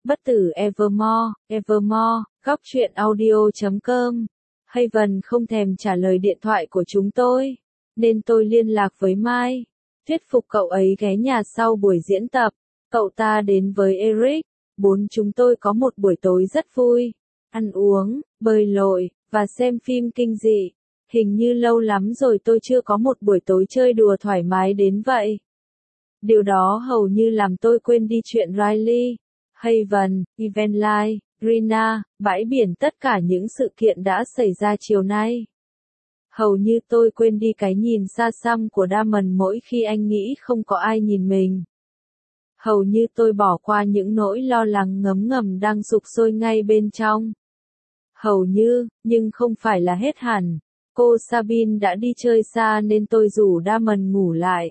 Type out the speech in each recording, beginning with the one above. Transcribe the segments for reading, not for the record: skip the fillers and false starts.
Bất tử Evermore, Evermore, góc truyện audio.com. Haven không thèm trả lời điện thoại của chúng tôi, nên tôi liên lạc với Mai, thuyết phục cậu ấy ghé nhà sau buổi diễn tập. Cậu ta đến với Eric, chúng tôi có một buổi tối rất vui, ăn uống, bơi lội, và xem phim kinh dị. Hình như lâu lắm rồi tôi chưa có một buổi tối chơi đùa thoải mái đến vậy. Điều đó hầu như làm tôi quên đi chuyện Riley, Haven, Evenline, Rina, bãi biển, tất cả những sự kiện đã xảy ra chiều nay. Hầu như tôi quên đi cái nhìn xa xăm của Damon mỗi khi anh nghĩ không có ai nhìn mình. Hầu như tôi bỏ qua những nỗi lo lắng ngấm ngầm đang sục sôi ngay bên trong. Hầu như, nhưng không phải là hết hẳn. Cô Sabine đã đi chơi xa nên tôi rủ Damon ngủ lại.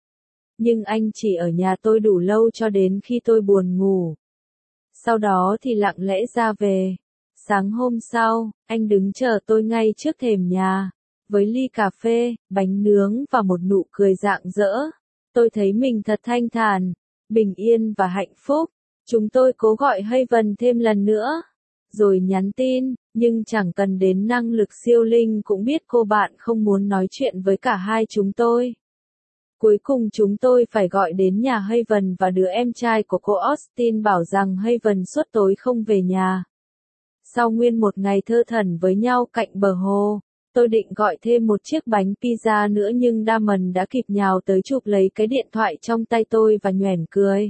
Nhưng anh chỉ ở nhà tôi đủ lâu cho đến khi tôi buồn ngủ. Sau đó thì lặng lẽ ra về. Sáng hôm sau, anh đứng chờ tôi ngay trước thềm nhà, với ly cà phê, bánh nướng và một nụ cười rạng rỡ. Tôi thấy mình thật thanh thản, bình yên và hạnh phúc. Chúng tôi cố gọi Haven thêm lần nữa, rồi nhắn tin, nhưng chẳng cần đến năng lực siêu linh cũng biết cô bạn không muốn nói chuyện với cả hai chúng tôi. Cuối cùng chúng tôi phải gọi đến nhà Haven và đứa em trai của cô Austin bảo rằng Haven suốt tối không về nhà. Sau nguyên một ngày thơ thẩn với nhau cạnh bờ hồ, tôi định gọi thêm một chiếc bánh pizza nữa nhưng Damon đã kịp nhào tới chụp lấy cái điện thoại trong tay tôi và nhoẻn cười.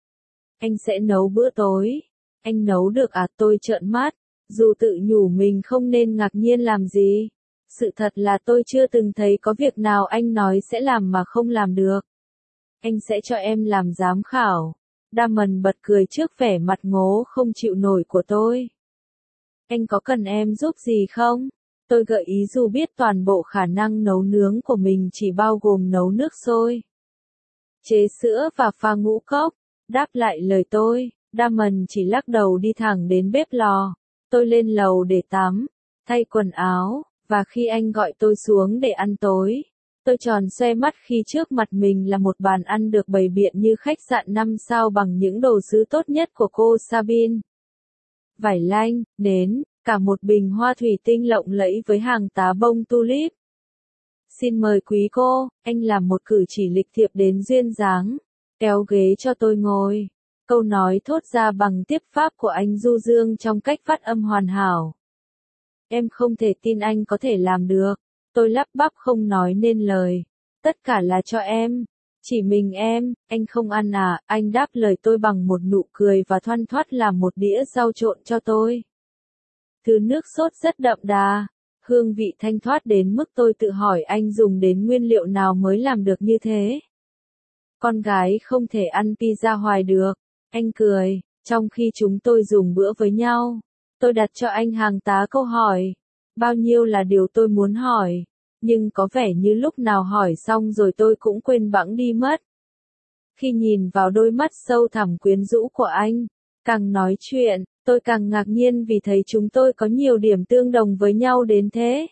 Anh sẽ nấu bữa tối. Anh nấu được à? Tôi trợn mắt, dù tự nhủ mình không nên ngạc nhiên làm gì. Sự thật là tôi chưa từng thấy có việc nào anh nói sẽ làm mà không làm được. Anh sẽ cho em làm giám khảo. Damon bật cười trước vẻ mặt ngố không chịu nổi của tôi. Anh có cần em giúp gì không? Tôi gợi ý dù biết toàn bộ khả năng nấu nướng của mình chỉ bao gồm nấu nước sôi, chế sữa và pha ngũ cốc. Đáp lại lời tôi, Damon chỉ lắc đầu đi thẳng đến bếp lò. Tôi lên lầu để tắm, thay quần áo, và khi anh gọi tôi xuống để ăn tối, tôi tròn xoe mắt khi trước mặt mình là một bàn ăn được bày biện như khách sạn 5 sao bằng những đồ sứ tốt nhất của cô Sabine. Vải lanh, nến, cả một bình hoa thủy tinh lộng lẫy với hàng tá bông tulip. Xin mời quý cô, anh làm một cử chỉ lịch thiệp đến duyên dáng, kéo ghế cho tôi ngồi. Câu nói thốt ra bằng tiếp pháp của anh du dương trong cách phát âm hoàn hảo. Em không thể tin anh có thể làm được. Tôi lắp bắp không nói nên lời. Tất cả là cho em. Chỉ mình em, anh không ăn à? Anh đáp lời tôi bằng một nụ cười và thoăn thoắt làm một đĩa rau trộn cho tôi. Thứ nước sốt rất đậm đà, hương vị thanh thoát đến mức tôi tự hỏi anh dùng đến nguyên liệu nào mới làm được như thế. Con gái không thể ăn pizza hoài được. Anh cười, trong khi chúng tôi dùng bữa với nhau. Tôi đặt cho anh hàng tá câu hỏi. Bao nhiêu là điều tôi muốn hỏi, nhưng có vẻ như lúc nào hỏi xong rồi tôi cũng quên bẵng đi mất. Khi nhìn vào đôi mắt sâu thẳm quyến rũ của anh, càng nói chuyện, tôi càng ngạc nhiên vì thấy chúng tôi có nhiều điểm tương đồng với nhau đến thế.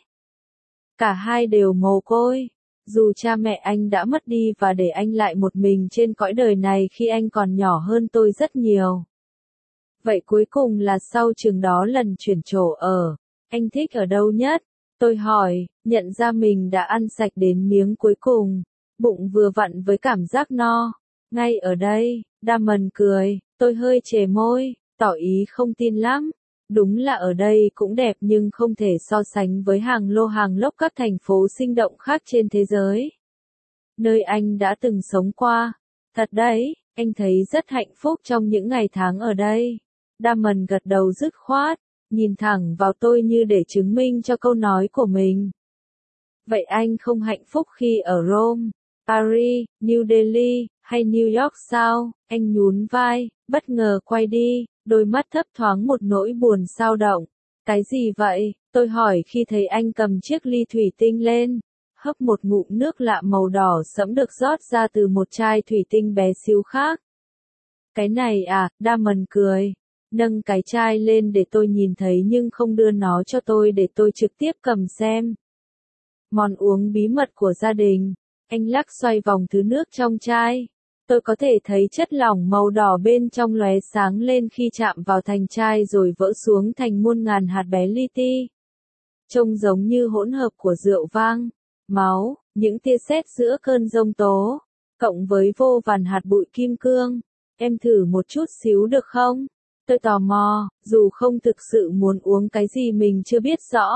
Cả hai đều mồ côi, dù cha mẹ anh đã mất đi và để anh lại một mình trên cõi đời này khi anh còn nhỏ hơn tôi rất nhiều. Vậy cuối cùng là sau chừng đó lần chuyển chỗ ở, anh thích ở đâu nhất? Tôi hỏi, nhận ra mình đã ăn sạch đến miếng cuối cùng, bụng vừa vặn với cảm giác no. Ngay ở đây, Damon cười, tôi hơi chề môi, tỏ ý không tin lắm. Đúng là ở đây cũng đẹp nhưng không thể so sánh với hàng lô hàng lốc các thành phố sinh động khác trên thế giới. Nơi anh đã từng sống qua. Thật đấy, anh thấy rất hạnh phúc trong những ngày tháng ở đây. Damon gật đầu dứt khoát, nhìn thẳng vào tôi như để chứng minh cho câu nói của mình. Vậy anh không hạnh phúc khi ở Rome, Paris, New Delhi, hay New York sao? Anh nhún vai, bất ngờ quay đi, đôi mắt thấp thoáng một nỗi buồn xao động. Cái gì vậy? Tôi hỏi khi thấy anh cầm chiếc ly thủy tinh lên, hấp một ngụm nước lạ màu đỏ sẫm được rót ra từ một chai thủy tinh bé xíu khác. Cái này à? Damon cười, nâng cái chai lên để tôi nhìn thấy nhưng không đưa nó cho tôi để tôi trực tiếp cầm xem. Món uống bí mật của gia đình. Anh lắc xoay vòng thứ nước trong chai. Tôi có thể thấy chất lỏng màu đỏ bên trong lóe sáng lên khi chạm vào thành chai rồi vỡ xuống thành muôn ngàn hạt bé li ti. Trông giống như hỗn hợp của rượu vang, máu, những tia sét giữa cơn giông tố, cộng với vô vàn hạt bụi kim cương. Em thử một chút xíu được không? Tôi tò mò, dù không thực sự muốn uống cái gì mình chưa biết rõ.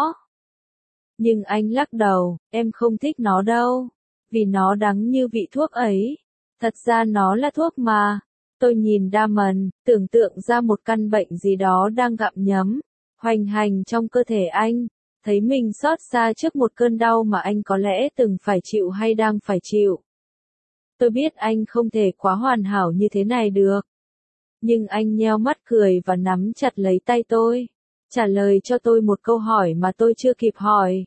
Nhưng anh lắc đầu, em không thích nó đâu, vì nó đắng như vị thuốc ấy. Thật ra nó là thuốc mà. Tôi nhìn Damon, tưởng tượng ra một căn bệnh gì đó đang gặm nhấm, hoành hành trong cơ thể anh. Thấy mình xót xa trước một cơn đau mà anh có lẽ từng phải chịu hay đang phải chịu. Tôi biết anh không thể quá hoàn hảo như thế này được. Nhưng anh nheo mắt cười và nắm chặt lấy tay tôi. Trả lời cho tôi một câu hỏi mà tôi chưa kịp hỏi.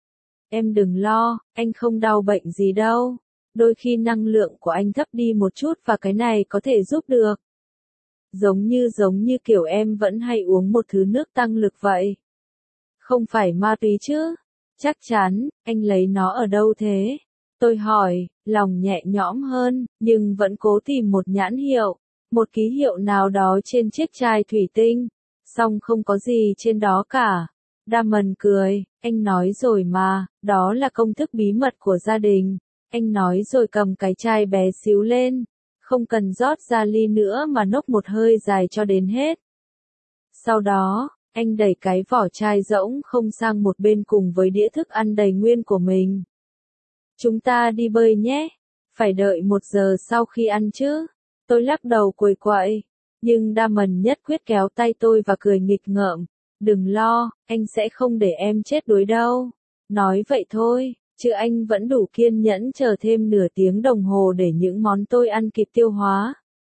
Em đừng lo, anh không đau bệnh gì đâu. Đôi khi năng lượng của anh thấp đi một chút và cái này có thể giúp được. Giống như kiểu em vẫn hay uống một thứ nước tăng lực vậy. Không phải ma túy chứ? Chắc chắn, anh lấy nó ở đâu thế? Tôi hỏi, lòng nhẹ nhõm hơn, nhưng vẫn cố tìm một nhãn hiệu, một ký hiệu nào đó trên chiếc chai thủy tinh. Song không có gì trên đó cả. Damon cười, anh nói rồi mà, đó là công thức bí mật của gia đình. Anh nói rồi cầm cái chai bé xíu lên, không cần rót ra ly nữa mà nốc một hơi dài cho đến hết. Sau đó, anh đẩy cái vỏ chai rỗng không sang một bên cùng với đĩa thức ăn đầy nguyên của mình. Chúng ta đi bơi nhé, phải đợi 1 giờ sau khi ăn chứ. Tôi lắc đầu quầy quậy, nhưng Damon nhất quyết kéo tay tôi và cười nghịch ngợm. Đừng lo, anh sẽ không để em chết đuối đâu. Nói vậy thôi, chứ anh vẫn đủ kiên nhẫn chờ thêm nửa tiếng đồng hồ để những món tôi ăn kịp tiêu hóa.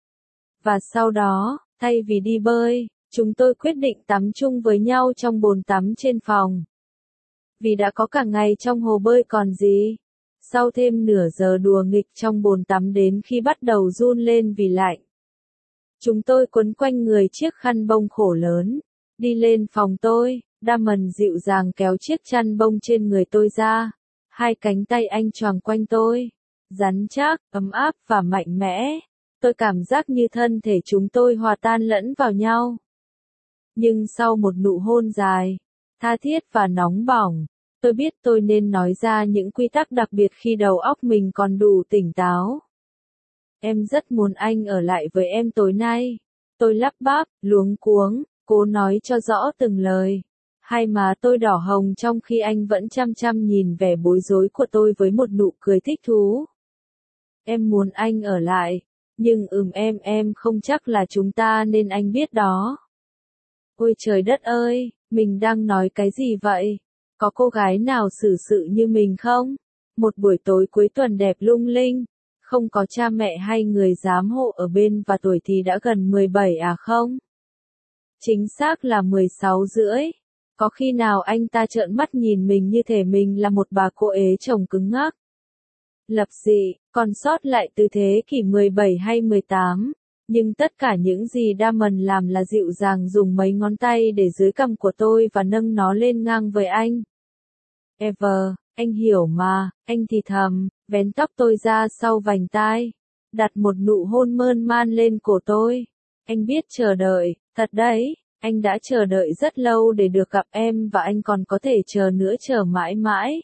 Và sau đó, thay vì đi bơi, chúng tôi quyết định tắm chung với nhau trong bồn tắm trên phòng. Vì đã có cả ngày trong hồ bơi còn gì. Sau thêm nửa giờ đùa nghịch trong bồn tắm đến khi bắt đầu run lên vì lạnh. Chúng tôi quấn quanh người chiếc khăn bông khổ lớn. Đi lên phòng tôi, Damon dịu dàng kéo chiếc chăn bông trên người tôi ra. Hai cánh tay anh choàng quanh tôi. Rắn chắc, ấm áp và mạnh mẽ. Tôi cảm giác như thân thể chúng tôi hòa tan lẫn vào nhau. Nhưng sau một nụ hôn dài, tha thiết và nóng bỏng, tôi biết tôi nên nói ra những quy tắc đặc biệt khi đầu óc mình còn đủ tỉnh táo. Em rất muốn anh ở lại với em tối nay. Tôi lắp bắp, luống cuống, cố nói cho rõ từng lời. Hai má tôi đỏ hồng trong khi anh vẫn chăm chăm nhìn vẻ bối rối của tôi với một nụ cười thích thú. Em muốn anh ở lại, nhưng em không chắc là chúng ta nên anh biết đó. Ôi trời đất ơi, mình đang nói cái gì vậy? Có cô gái nào xử sự như mình không? Một buổi tối cuối tuần đẹp lung linh, không có cha mẹ hay người giám hộ ở bên và tuổi thì đã gần 17 à không? Chính xác là 16 rưỡi. Có khi nào anh ta trợn mắt nhìn mình như thể mình là một bà cô ế chồng cứng ngắc? Lập dị, còn sót lại từ thế kỷ 17 hay 18. Nhưng tất cả những gì Damon làm là dịu dàng dùng mấy ngón tay để dưới cằm của tôi và nâng nó lên ngang với anh. Ever, anh hiểu mà, anh thì thầm, vén tóc tôi ra sau vành tai, đặt một nụ hôn mơn man lên cổ tôi. Anh biết chờ đợi, thật đấy, anh đã chờ đợi rất lâu để được gặp em và anh còn có thể chờ nữa chờ mãi mãi.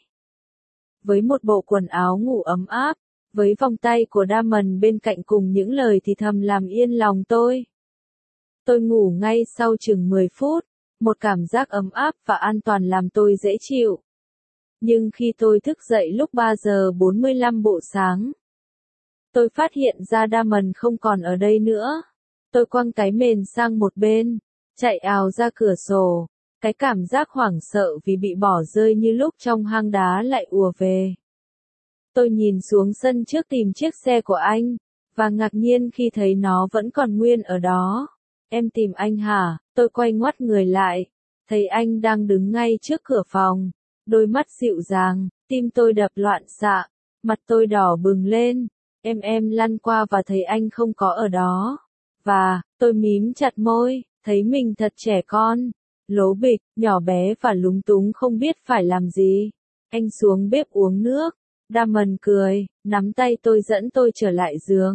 Với một bộ quần áo ngủ ấm áp, với vòng tay của Damon bên cạnh cùng những lời thì thầm làm yên lòng tôi. Tôi ngủ ngay sau chừng 10 phút, một cảm giác ấm áp và an toàn làm tôi dễ chịu. Nhưng khi tôi thức dậy lúc 3 giờ 45 bộ sáng, tôi phát hiện ra Damon không còn ở đây nữa. Tôi quăng cái mền sang một bên, chạy ào ra cửa sổ, cái cảm giác hoảng sợ vì bị bỏ rơi như lúc trong hang đá lại ùa về. Tôi nhìn xuống sân trước tìm chiếc xe của anh, và ngạc nhiên khi thấy nó vẫn còn nguyên ở đó. Em tìm anh hả? Tôi quay ngoắt người lại, thấy anh đang đứng ngay trước cửa phòng, đôi mắt dịu dàng, tim tôi đập loạn xạ, mặt tôi đỏ bừng lên. Em lăn qua và thấy anh không có ở đó. Và, tôi mím chặt môi, thấy mình thật trẻ con, lố bịch, nhỏ bé và lúng túng không biết phải làm gì. Anh xuống bếp uống nước. Damon cười, nắm tay tôi dẫn tôi trở lại giường.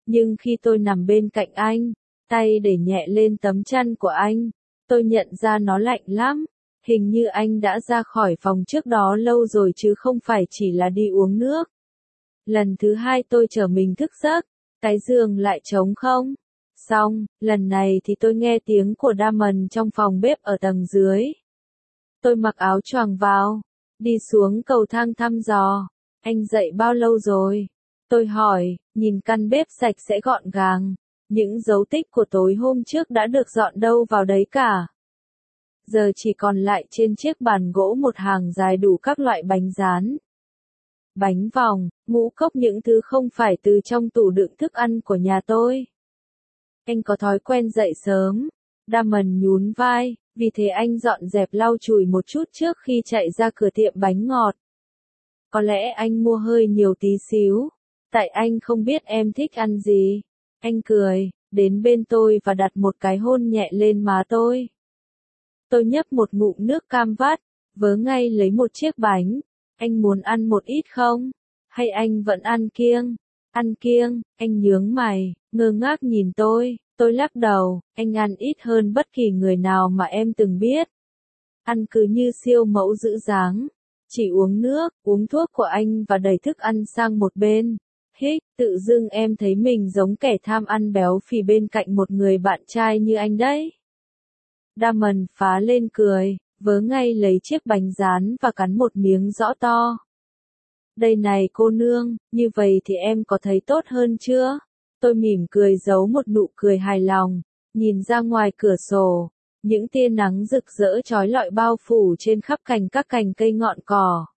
Nhưng khi tôi nằm bên cạnh anh, tay để nhẹ lên tấm chăn của anh, tôi nhận ra nó lạnh lắm. Hình như anh đã ra khỏi phòng trước đó lâu rồi chứ không phải chỉ là đi uống nước. Lần thứ hai tôi trở mình thức giấc, cái giường lại trống không. Xong, lần này thì tôi nghe tiếng của Damon trong phòng bếp ở tầng dưới. Tôi mặc áo choàng vào, đi xuống cầu thang thăm dò. Anh dậy bao lâu rồi? Tôi hỏi, nhìn căn bếp sạch sẽ gọn gàng. Những dấu tích của tối hôm trước đã được dọn đâu vào đấy cả. Giờ chỉ còn lại trên chiếc bàn gỗ một hàng dài đủ các loại bánh rán, bánh vòng, ngũ cốc, những thứ không phải từ trong tủ đựng thức ăn của nhà tôi. Anh có thói quen dậy sớm. Damon nhún vai, vì thế anh dọn dẹp lau chùi một chút trước khi chạy ra cửa tiệm bánh ngọt. Có lẽ anh mua hơi nhiều tí xíu, tại anh không biết em thích ăn gì. Anh cười, đến bên tôi và đặt một cái hôn nhẹ lên má tôi. Tôi nhấp một ngụm nước cam vắt, vớ ngay lấy một chiếc bánh. Anh muốn ăn một ít không? Hay anh vẫn ăn kiêng? Ăn kiêng, anh nhướng mày, ngơ ngác nhìn tôi lắc đầu, anh ăn ít hơn bất kỳ người nào mà em từng biết. Ăn cứ như siêu mẫu giữ dáng, chỉ uống nước, uống thuốc của anh và đẩy thức ăn sang một bên. Hích, tự dưng em thấy mình giống kẻ tham ăn béo phì bên cạnh một người bạn trai như anh đấy. Damon phá lên cười, vớ ngay lấy chiếc bánh rán và cắn một miếng rõ to. Đây này cô nương, như vậy thì em có thấy tốt hơn chưa? Tôi mỉm cười giấu một nụ cười hài lòng, nhìn ra ngoài cửa sổ, những tia nắng rực rỡ chói lọi bao phủ trên khắp cành các cành cây ngọn cỏ.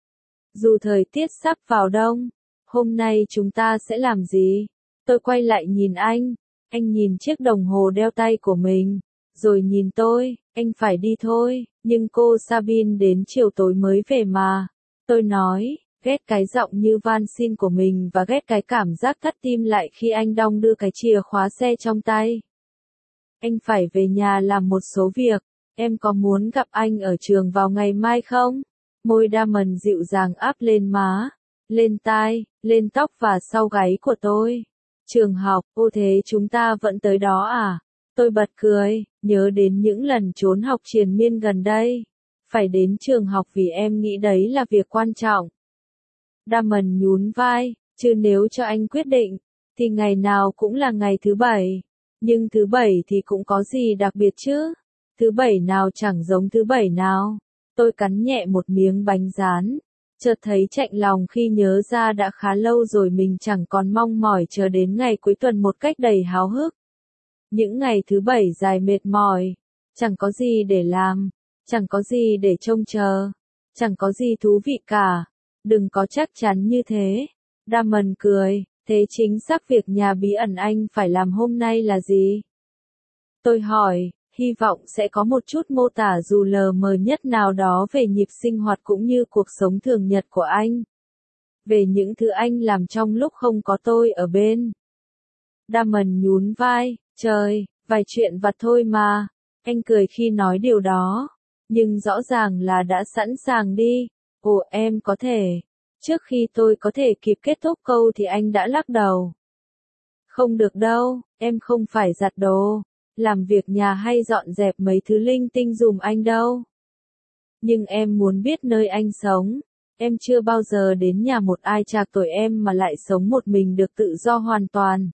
Dù thời tiết sắp vào đông, hôm nay chúng ta sẽ làm gì? Tôi quay lại nhìn anh nhìn chiếc đồng hồ đeo tay của mình, rồi nhìn tôi, anh phải đi thôi, nhưng cô Sabine đến chiều tối mới về mà. Tôi nói, ghét cái giọng như van xin của mình và ghét cái cảm giác thắt tim lại khi anh đong đưa cái chìa khóa xe trong tay. Anh phải về nhà làm một số việc, em có muốn gặp anh ở trường vào ngày mai không? Môi Damon dịu dàng áp lên má, lên tai, lên tóc và sau gáy của tôi. Trường học, ô thế chúng ta vẫn tới đó à? Tôi bật cười, nhớ đến những lần trốn học triền miên gần đây. Phải đến trường học vì em nghĩ đấy là việc quan trọng. Damon nhún vai, chứ nếu cho anh quyết định, thì ngày nào cũng là ngày thứ bảy. Nhưng thứ bảy thì cũng có gì đặc biệt chứ? Thứ bảy nào chẳng giống thứ bảy nào. Tôi cắn nhẹ một miếng bánh rán, chợt thấy chạnh lòng khi nhớ ra đã khá lâu rồi mình chẳng còn mong mỏi chờ đến ngày cuối tuần một cách đầy háo hức. Những ngày thứ bảy dài mệt mỏi, chẳng có gì để làm, chẳng có gì để trông chờ, chẳng có gì thú vị cả. Đừng có chắc chắn như thế. Damon cười, thế chính xác việc nhà bí ẩn anh phải làm hôm nay là gì? Tôi hỏi, hy vọng sẽ có một chút mô tả dù lờ mờ nhất nào đó về nhịp sinh hoạt cũng như cuộc sống thường nhật của anh. Về những thứ anh làm trong lúc không có tôi ở bên. Damon nhún vai, trời, vài chuyện vặt thôi mà. Anh cười khi nói điều đó, nhưng rõ ràng là đã sẵn sàng đi. Ồ em có thể. Trước khi tôi có thể kịp kết thúc câu thì anh đã lắc đầu. Không được đâu, em không phải giặt đồ, làm việc nhà hay dọn dẹp mấy thứ linh tinh giùm anh đâu. Nhưng em muốn biết nơi anh sống. Em chưa bao giờ đến nhà một ai trạc tuổi em mà lại sống một mình được tự do hoàn toàn.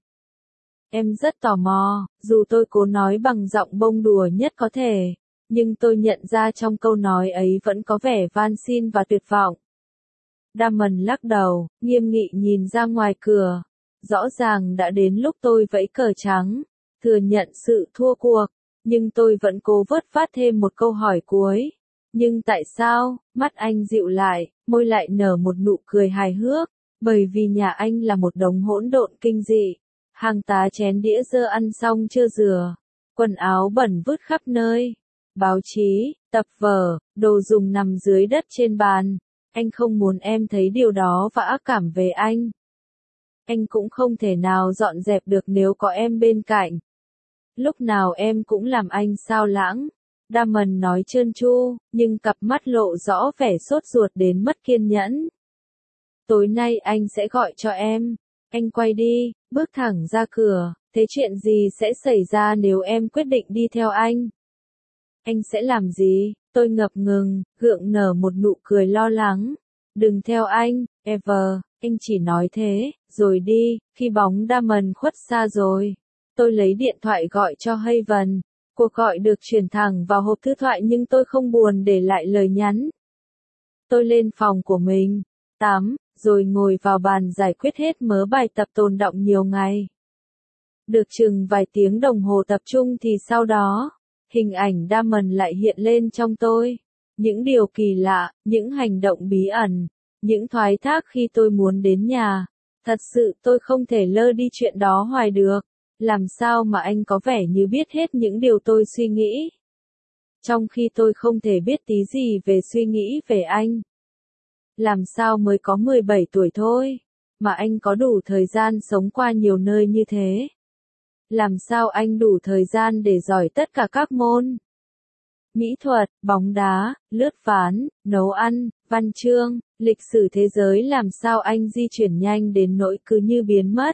Em rất tò mò, dù tôi cố nói bằng giọng bông đùa nhất có thể, nhưng tôi nhận ra trong câu nói ấy vẫn có vẻ van xin và tuyệt vọng. Damon lắc đầu, nghiêm nghị nhìn ra ngoài cửa. Rõ ràng đã đến lúc tôi vẫy cờ trắng, thừa nhận sự thua cuộc, nhưng tôi vẫn cố vớt vát thêm một câu hỏi cuối. Nhưng tại sao? Mắt anh dịu lại, môi lại nở một nụ cười hài hước, bởi vì nhà anh là một đống hỗn độn kinh dị. Hàng tá chén đĩa dơ ăn xong chưa rửa, quần áo bẩn vứt khắp nơi, báo chí, tập vở, đồ dùng nằm dưới đất trên bàn. Anh không muốn em thấy điều đó và ác cảm về anh. Anh cũng không thể nào dọn dẹp được nếu có em bên cạnh. Lúc nào em cũng làm anh xao lãng. Damon nói trơn tru, nhưng cặp mắt lộ rõ vẻ sốt ruột đến mất kiên nhẫn. Tối nay anh sẽ gọi cho em. Anh quay đi, bước thẳng ra cửa, thế chuyện gì sẽ xảy ra nếu em quyết định đi theo anh? Anh sẽ làm gì? Tôi ngập ngừng, gượng nở một nụ cười lo lắng. Đừng theo anh, Ever, anh chỉ nói thế, rồi đi, khi bóng Diamond khuất xa rồi. Tôi lấy điện thoại gọi cho Haven. Cuộc gọi được chuyển thẳng vào hộp thư thoại nhưng tôi không buồn để lại lời nhắn. Tôi lên phòng của mình, tắm, rồi ngồi vào bàn giải quyết hết mớ bài tập tồn đọng nhiều ngày. Được chừng vài tiếng đồng hồ tập trung thì sau đó, hình ảnh Diamond lại hiện lên trong tôi. Những điều kỳ lạ, những hành động bí ẩn, những thoái thác khi tôi muốn đến nhà. Thật sự tôi không thể lơ đi chuyện đó hoài được. Làm sao mà anh có vẻ như biết hết những điều tôi suy nghĩ? Trong khi tôi không thể biết tí gì về suy nghĩ về anh. Làm sao mới có 17 tuổi thôi, mà anh có đủ thời gian sống qua nhiều nơi như thế? Làm sao anh đủ thời gian để giỏi tất cả các môn? Mỹ thuật, bóng đá, lướt ván, nấu ăn, văn chương, lịch sử thế giới, làm sao anh di chuyển nhanh đến nỗi cứ như biến mất?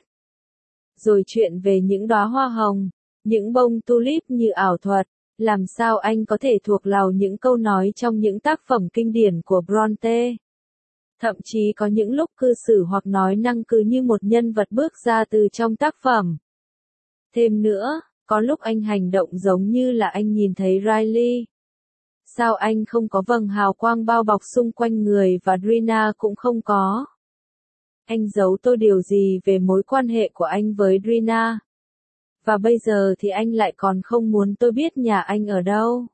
Rồi chuyện về những đóa hoa hồng, những bông tulip như ảo thuật, làm sao anh có thể thuộc lòng những câu nói trong những tác phẩm kinh điển của Bronte? Thậm chí có những lúc cư xử hoặc nói năng cứ như một nhân vật bước ra từ trong tác phẩm. Thêm nữa, có lúc anh hành động giống như là anh nhìn thấy Riley. Sao anh không có vầng hào quang bao bọc xung quanh người và Drina cũng không có? Anh giấu tôi điều gì về mối quan hệ của anh với Drina? Và bây giờ thì anh lại còn không muốn tôi biết nhà anh ở đâu.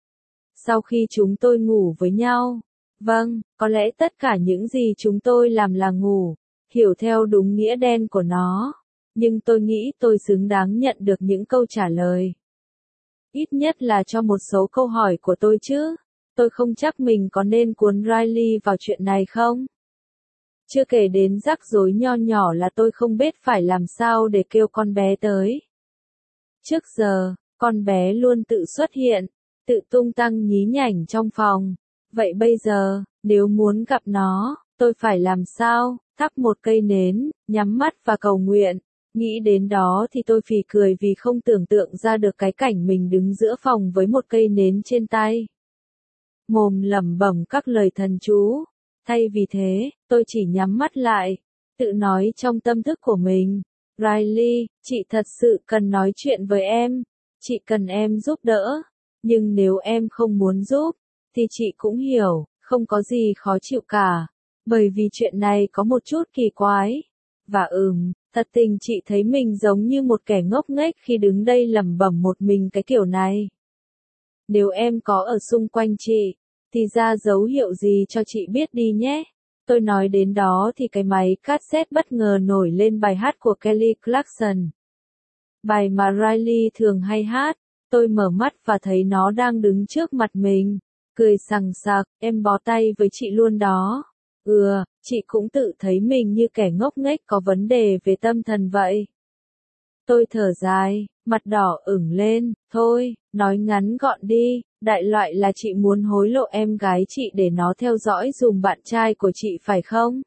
Sau khi chúng tôi ngủ với nhau, vâng, có lẽ tất cả những gì chúng tôi làm là ngủ, hiểu theo đúng nghĩa đen của nó. Nhưng tôi nghĩ tôi xứng đáng nhận được những câu trả lời. Ít nhất là cho một số câu hỏi của tôi chứ. Tôi không chắc mình có nên cuốn Riley vào chuyện này không? Chưa kể đến rắc rối nho nhỏ là tôi không biết phải làm sao để kêu con bé tới. Trước giờ, con bé luôn tự xuất hiện, tự tung tăng nhí nhảnh trong phòng. Vậy bây giờ, nếu muốn gặp nó, tôi phải làm sao? Thắp một cây nến, nhắm mắt và cầu nguyện. Nghĩ đến đó thì tôi phì cười vì không tưởng tượng ra được cái cảnh mình đứng giữa phòng với một cây nến trên tay. Mồm lẩm bẩm các lời thần chú. Thay vì thế, tôi chỉ nhắm mắt lại, tự nói trong tâm thức của mình. Riley, chị thật sự cần nói chuyện với em. Chị cần em giúp đỡ. Nhưng nếu em không muốn giúp, thì chị cũng hiểu, không có gì khó chịu cả. Bởi vì chuyện này có một chút kỳ quái. Và thật tình chị thấy mình giống như một kẻ ngốc nghếch khi đứng đây lẩm bẩm một mình cái kiểu này. Nếu em có ở xung quanh chị, thì ra dấu hiệu gì cho chị biết đi nhé. Tôi nói đến đó thì cái máy cassette bất ngờ nổi lên bài hát của Kelly Clarkson. Bài mà Riley thường hay hát. Tôi mở mắt và thấy nó đang đứng trước mặt mình. Cười sằng sặc, em bó tay với chị luôn đó. Chị cũng tự thấy mình như kẻ ngốc nghếch có vấn đề về tâm thần vậy. Tôi thở dài, mặt đỏ ửng lên, thôi, nói ngắn gọn đi, đại loại là chị muốn hối lộ em gái chị để nó theo dõi dùm bạn trai của chị phải không?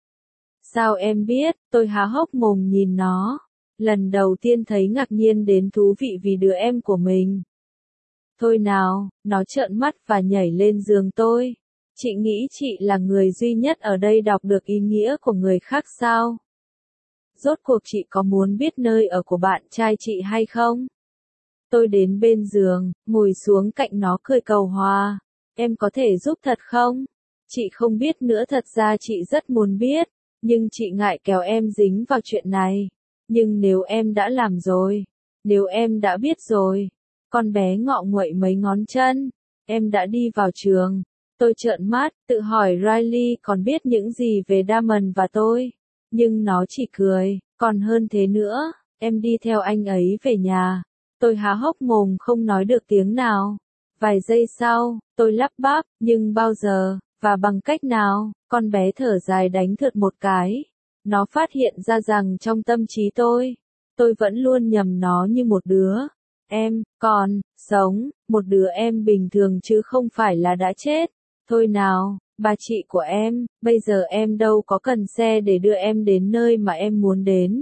Sao em biết? Tôi há hốc mồm nhìn nó. Lần đầu tiên thấy ngạc nhiên đến thú vị vì đứa em của mình. Thôi nào, nó trợn mắt và nhảy lên giường tôi. Chị nghĩ chị là người duy nhất ở đây đọc được ý nghĩa của người khác sao? Rốt cuộc chị có muốn biết nơi ở của bạn trai chị hay không? Tôi đến bên giường, ngồi xuống cạnh nó cười cầu hòa. Em có thể giúp thật không? Chị không biết nữa, thật ra chị rất muốn biết, nhưng chị ngại kéo em dính vào chuyện này. Nhưng nếu em đã làm rồi, nếu em đã biết rồi, con bé ngọ nguậy mấy ngón chân, em đã đi vào trường. Tôi trợn mắt, tự hỏi Riley còn biết những gì về Diamond và tôi. Nhưng nó chỉ cười, còn hơn thế nữa, em đi theo anh ấy về nhà. Tôi há hốc mồm không nói được tiếng nào. Vài giây sau, tôi lắp bắp, nhưng bao giờ, và bằng cách nào, con bé thở dài đánh thượt một cái. Nó phát hiện ra rằng trong tâm trí tôi vẫn luôn nhầm nó như một đứa em, còn, sống, một đứa em bình thường chứ không phải là đã chết. Thôi nào, bà chị của em, bây giờ em đâu có cần xe để đưa em đến nơi mà em muốn đến.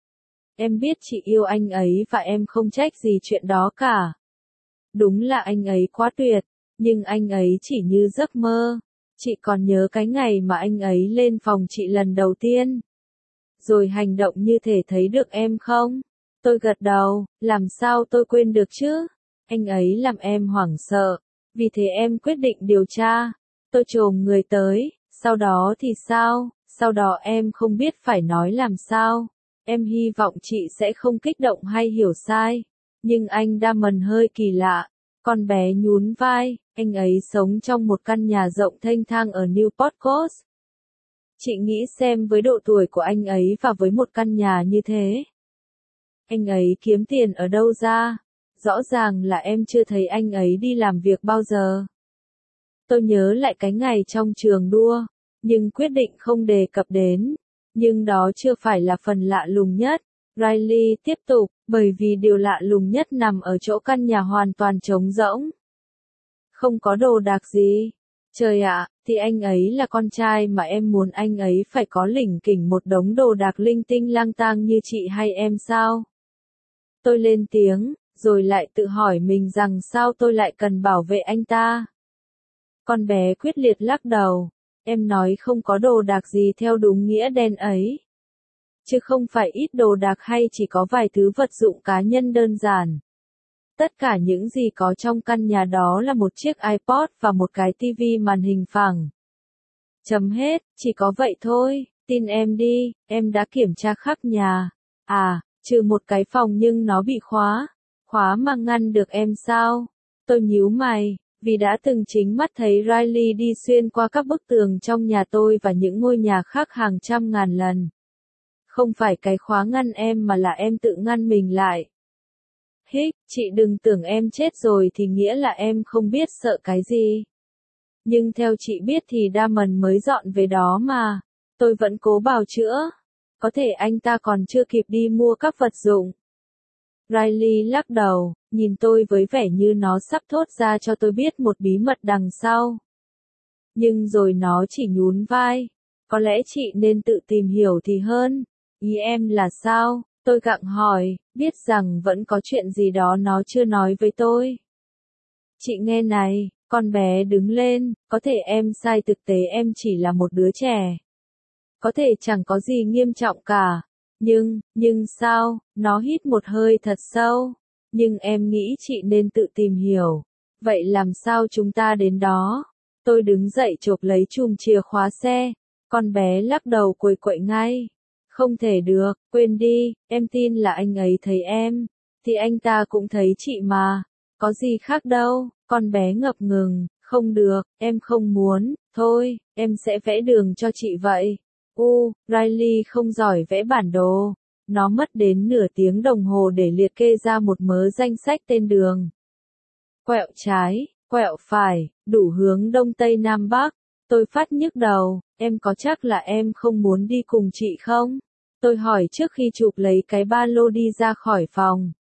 Em biết chị yêu anh ấy và em không trách gì chuyện đó cả. Đúng là anh ấy quá tuyệt, nhưng anh ấy chỉ như giấc mơ. Chị còn nhớ cái ngày mà anh ấy lên phòng chị lần đầu tiên, rồi hành động như thể thấy được em không? Tôi gật đầu, làm sao tôi quên được chứ? Anh ấy làm em hoảng sợ, vì thế em quyết định điều tra. Tôi chồm người tới, sau đó thì sao? Sau đó em không biết phải nói làm sao. Em hy vọng chị sẽ không kích động hay hiểu sai. Nhưng anh Damon hơi kỳ lạ. Con bé nhún vai, anh ấy sống trong một căn nhà rộng thênh thang ở Newport Coast. Chị nghĩ xem với độ tuổi của anh ấy và với một căn nhà như thế. Anh ấy kiếm tiền ở đâu ra? Rõ ràng là em chưa thấy anh ấy đi làm việc bao giờ. Tôi nhớ lại cái ngày trong trường đua, nhưng quyết định không đề cập đến. Nhưng đó chưa phải là phần lạ lùng nhất. Riley tiếp tục, bởi vì điều lạ lùng nhất nằm ở chỗ căn nhà hoàn toàn trống rỗng. Không có đồ đạc gì. Trời ạ, thì anh ấy là con trai mà em muốn anh ấy phải có lỉnh kỉnh một đống đồ đạc linh tinh lang tang như chị hay em sao? Tôi lên tiếng, rồi lại tự hỏi mình rằng sao tôi lại cần bảo vệ anh ta. Con bé quyết liệt lắc đầu, em nói không có đồ đạc gì theo đúng nghĩa đen ấy. Chứ không phải ít đồ đạc hay chỉ có vài thứ vật dụng cá nhân đơn giản. Tất cả những gì có trong căn nhà đó là một chiếc iPod và một cái TV màn hình phẳng. Chấm hết, chỉ có vậy thôi, tin em đi, em đã kiểm tra khắp nhà. À, trừ một cái phòng nhưng nó bị khóa. Khóa mà ngăn được em sao? Tôi nhíu mày, vì đã từng chính mắt thấy Riley đi xuyên qua các bức tường trong nhà tôi và những ngôi nhà khác hàng trăm ngàn lần. Không phải cái khóa ngăn em mà là em tự ngăn mình lại. Hích, chị đừng tưởng em chết rồi thì nghĩa là em không biết sợ cái gì. Nhưng theo chị biết thì Damon mới dọn về đó mà. Tôi vẫn cố bào chữa. Có thể anh ta còn chưa kịp đi mua các vật dụng. Riley lắc đầu, nhìn tôi với vẻ như nó sắp thốt ra cho tôi biết một bí mật đằng sau. Nhưng rồi nó chỉ nhún vai. Có lẽ chị nên tự tìm hiểu thì hơn. Ý em là sao? Tôi gặng hỏi, biết rằng vẫn có chuyện gì đó nó chưa nói với tôi. Chị nghe này, con bé đứng lên, có thể em sai thực tế em chỉ là một đứa trẻ. Có thể chẳng có gì nghiêm trọng cả. Nhưng sao, nó hít một hơi thật sâu. Nhưng em nghĩ chị nên tự tìm hiểu. Vậy làm sao chúng ta đến đó? Tôi đứng dậy chộp lấy chùm chìa khóa xe. Con bé lắc đầu quầy quậy ngay. Không thể được, quên đi, em tin là anh ấy thấy em. Thì anh ta cũng thấy chị mà. Có gì khác đâu, con bé ngập ngừng. Không được, em không muốn, thôi, em sẽ vẽ đường cho chị vậy. Riley không giỏi vẽ bản đồ. Nó mất đến nửa tiếng đồng hồ để liệt kê ra một mớ danh sách tên đường. Quẹo trái, quẹo phải, đủ hướng đông tây nam bắc. Tôi phát nhức đầu, em có chắc là em không muốn đi cùng chị không? Tôi hỏi trước khi chụp lấy cái ba lô đi ra khỏi phòng.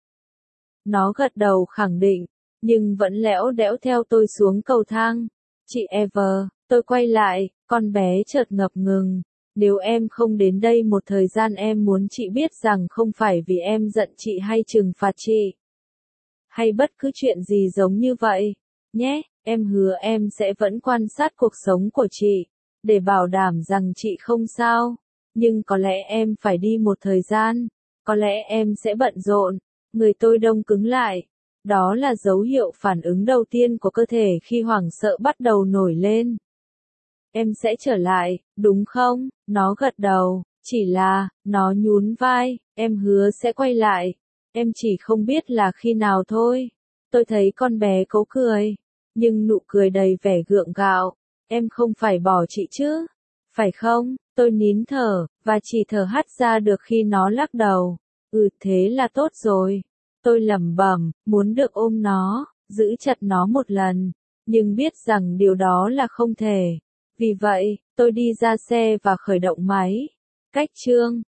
Nó gật đầu khẳng định, nhưng vẫn lẽo đẽo theo tôi xuống cầu thang. Chị Ever, tôi quay lại, con bé chợt ngập ngừng. Nếu em không đến đây một thời gian em muốn chị biết rằng không phải vì em giận chị hay trừng phạt chị. Hay bất cứ chuyện gì giống như vậy. Nhé, em hứa em sẽ vẫn quan sát cuộc sống của chị, để bảo đảm rằng chị không sao. Nhưng có lẽ em phải đi một thời gian. Có lẽ em sẽ bận rộn. Người tôi đông cứng lại. Đó là dấu hiệu phản ứng đầu tiên của cơ thể khi hoảng sợ bắt đầu nổi lên. Em sẽ trở lại, đúng không? Nó gật đầu, chỉ là, nó nhún vai, em hứa sẽ quay lại. Em chỉ không biết là khi nào thôi. Tôi thấy con bé cố cười, nhưng nụ cười đầy vẻ gượng gạo. Em không phải bỏ chị chứ? Phải không? Tôi nín thở, và chỉ thở hắt ra được khi nó lắc đầu. Thế là tốt rồi. Tôi lẩm bẩm, muốn được ôm nó, giữ chặt nó một lần, nhưng biết rằng điều đó là không thể. Vì vậy, tôi đi ra xe và khởi động máy. Cách chương